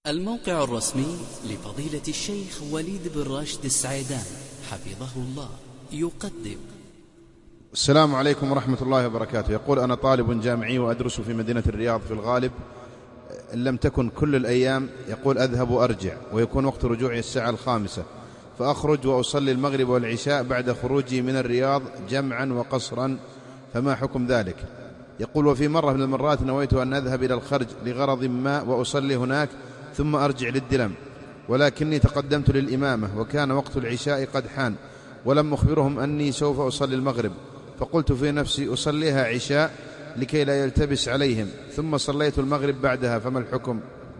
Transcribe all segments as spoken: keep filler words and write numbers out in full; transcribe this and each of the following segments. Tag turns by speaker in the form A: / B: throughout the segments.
A: الموقع الرسمي لفضيلة الشيخ وليد بن راشد السعيدان حفظه الله يقدم.
B: السلام عليكم ورحمة الله وبركاته. يقول: أنا طالب جامعي وأدرس في مدينة الرياض في الغالب، إن لم تكن كل الأيام. يقول: أذهب وأرجع، ويكون وقت رجوعي الساعة الخامسة، فأخرج وأصلي المغرب والعشاء بعد خروجي من الرياض جمعا وقصرا، فما حكم ذلك؟ يقول: وفي مرة من المرات نويت أن أذهب إلى الخرج لغرض ما وأصلي هناك ثم أرجع للدلم، ولكني تقدمت للإمامة وكان وقت العشاء قد حان، ولم أخبرهم أني سوف أصلي المغرب، فقلت في نفسي أصليها عشاء لكي لا يلتبس عليهم، ثم صليت المغرب بعدها، فما الحكم؟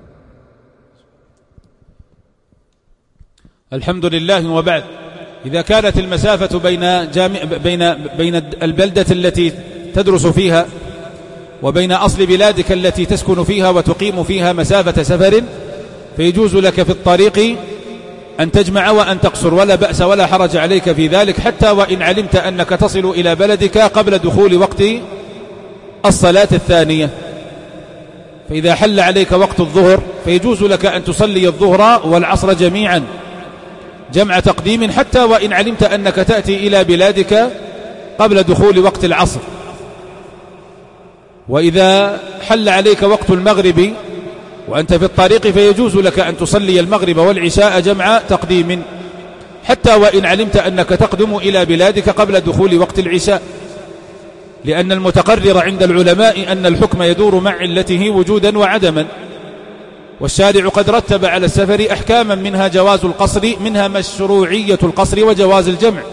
C: الحمد لله. وبعد، إذا كانت المسافة بين, جامع بين, بين البلدة التي تدرس فيها وبين أصل بلادك التي تسكن فيها وتقيم فيها مسافة سفر، فيجوز لك في الطريق أن تجمع وأن تقصر، ولا بأس ولا حرج عليك في ذلك، حتى وإن علمت أنك تصل إلى بلدك قبل دخول وقت الصلاة الثانية. فإذا حل عليك وقت الظهر فيجوز لك أن تصلي الظهر والعصر جميعا جمع تقديم، حتى وإن علمت أنك تأتي إلى بلادك قبل دخول وقت العصر. وإذا حل عليك وقت المغرب وأنت في الطريق فيجوز لك أن تصلي المغرب والعشاء جمع تقديم، حتى وإن علمت أنك تقدم إلى بلادك قبل دخول وقت العشاء، لأن المتقرر عند العلماء أن الحكم يدور مع علته وجودا وعدما، والشارع قد رتب على السفر أحكاما منها جواز القصر، منها مشروعية القصر وجواز الجمع.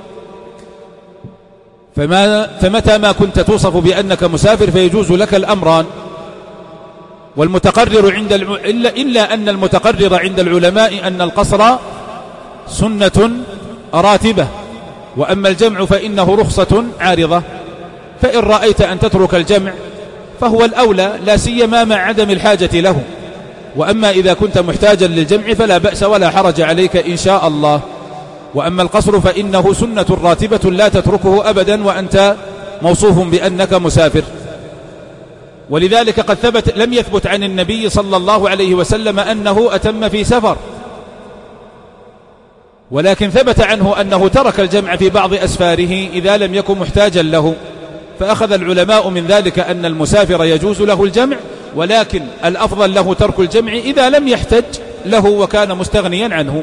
C: فما فمتى ما كنت توصف بأنك مسافر فيجوز لك الأمران. والمتقرر عند الع... إلا... إلا أن المتقرر عند العلماء أن القصر سنة راتبة، وأما الجمع فإنه رخصة عارضة، فإن رأيت أن تترك الجمع فهو الأولى، لا سيما مع عدم الحاجة له. وأما إذا كنت محتاجا للجمع فلا بأس ولا حرج عليك إن شاء الله. وأما القصر فإنه سنة راتبة لا تتركه أبدا وأنت موصوف بأنك مسافر. ولذلك قد ثبت لم يثبت عن النبي صلى الله عليه وسلم أنه أتم في سفر، ولكن ثبت عنه أنه ترك الجمع في بعض أسفاره إذا لم يكن محتاجا له، فأخذ العلماء من ذلك أن المسافر يجوز له الجمع، ولكن الأفضل له ترك الجمع إذا لم يحتج له وكان مستغنيا عنه.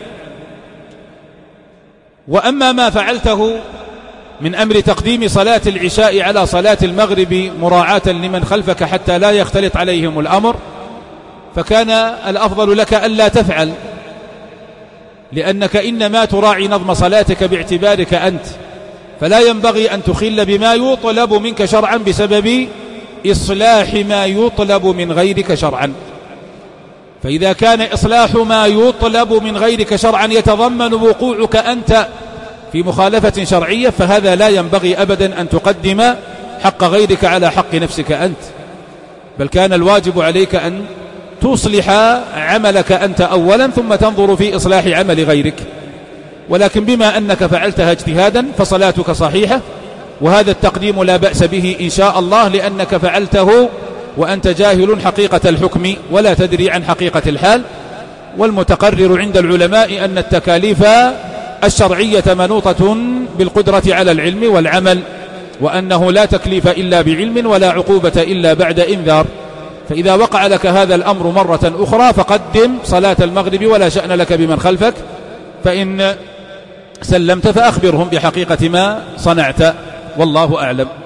C: وأما ما فعلته من أمر تقديم صلاة العشاء على صلاة المغرب مراعاة لمن خلفك حتى لا يختلط عليهم الأمر، فكان الأفضل لك ألا تفعل، لأنك إنما تراعي نظم صلاتك باعتبارك أنت، فلا ينبغي أن تخل بما يطلب منك شرعا بسبب إصلاح ما يطلب من غيرك شرعا. فإذا كان إصلاح ما يطلب من غيرك شرعا يتضمن وقوعك أنت في مخالفة شرعية، فهذا لا ينبغي أبدا أن تقدم حق غيرك على حق نفسك أنت، بل كان الواجب عليك أن تصلح عملك أنت أولا ثم تنظر في إصلاح عمل غيرك. ولكن بما أنك فعلتها اجتهادا فصلاتك صحيحة، وهذا التقديم لا بأس به إن شاء الله، لأنك فعلته وأنت جاهل حقيقة الحكم ولا تدري عن حقيقة الحال. والمتقرر عند العلماء أن التكاليف الشرعية منوطة بالقدرة على العلم والعمل، وأنه لا تكليف إلا بعلم ولا عقوبة إلا بعد إنذار. فإذا وقع لك هذا الأمر مرة أخرى فقدم صلاة المغرب ولا شأن لك بمن خلفك، فإن سلمت فأخبرهم بحقيقة ما صنعت، والله أعلم.